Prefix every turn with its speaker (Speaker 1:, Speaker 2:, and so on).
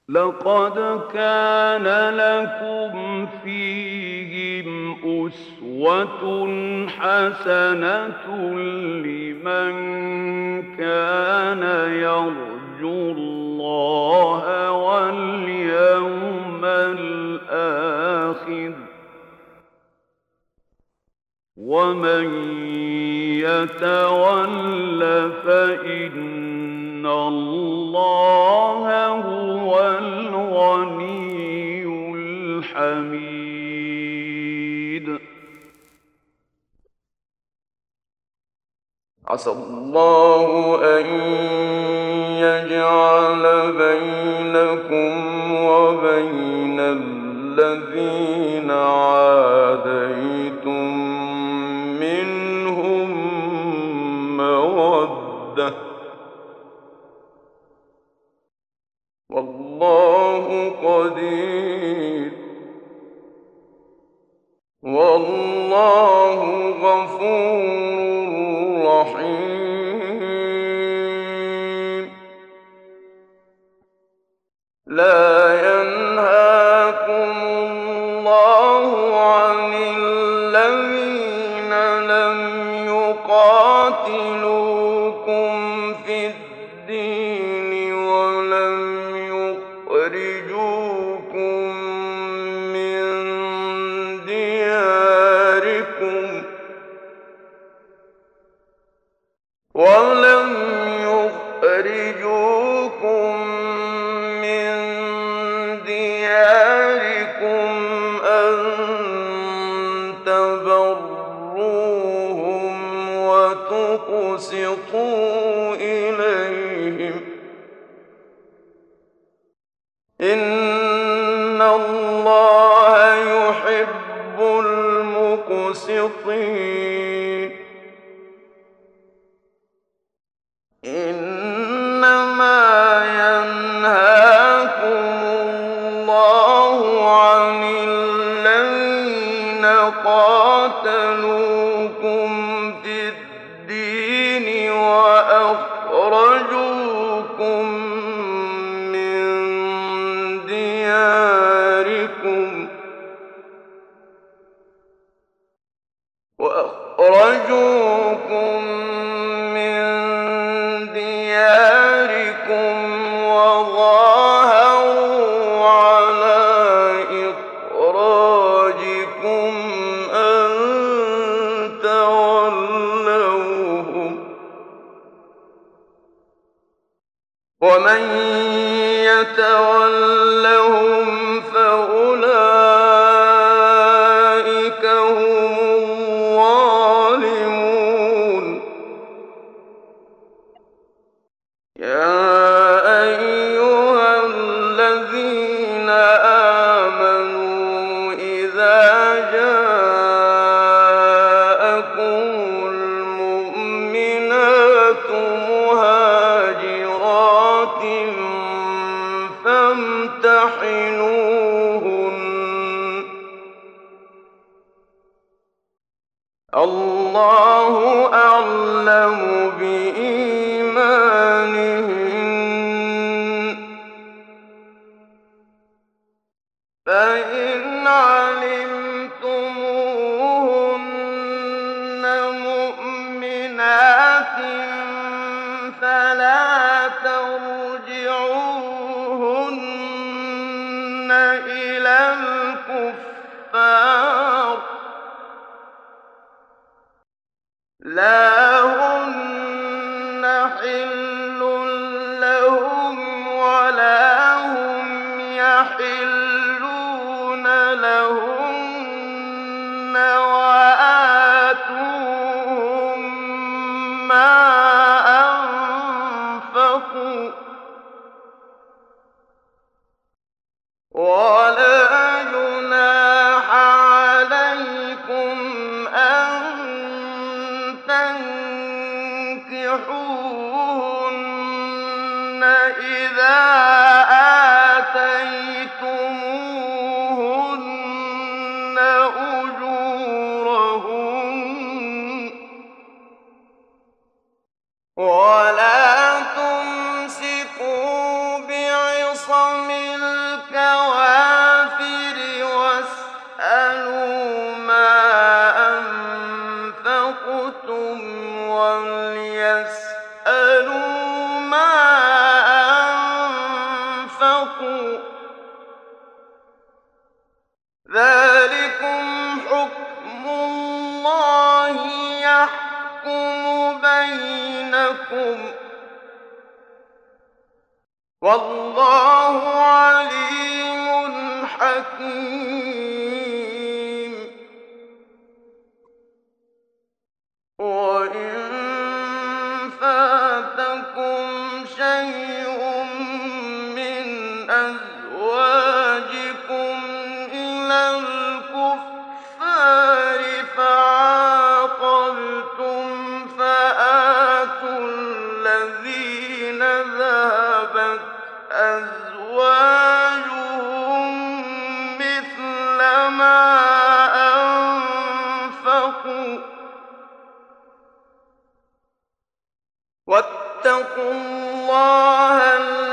Speaker 1: لقد كان لكم فيهم أسوة حسنة لمن كان يرجو الله واليوم الآخر ومن يتول فإن الله هو الغني الحميد
Speaker 2: عسى الله أن يجعل بينكم وبين الذين عاديتم منهم مودة والله قدير والله غفور رحيم لا ينهاكم الله عن الذين لم يقاتلوكم في الدين ولم يخرجوكم من دياركم أن تبروهم وتقسطوا إليهم إن الله يحب المقسطين إنما ينهاكم الله عن الذين قاتلوكم في الدين وأخرجوكم من دياركم وظاهروا على إخراجكم أن تولوهم ومن يتولهم فأولئك هم الظالمون يا أيها الذين آمنوا إذا جاءكم المؤمنات مهاجرات فامتحنوهن الله أعلم بإيمانهن فإن علمتموهن مؤمنات فلا ترجعوهن إلى الكفار لا هن حل لهم ولا هم يحلون لهن وآتوهم ما أنفقوا ولا جناح عليكم أن تنكحوهن إذا آتيتموهن لكم والله عليم حكيم وإن فاتكم شيء من أزواجكم إلى الكفار فعاقبتم فآتوا الذين ذهبت أزواجهم مثل ما أنفقوا واتقوا الله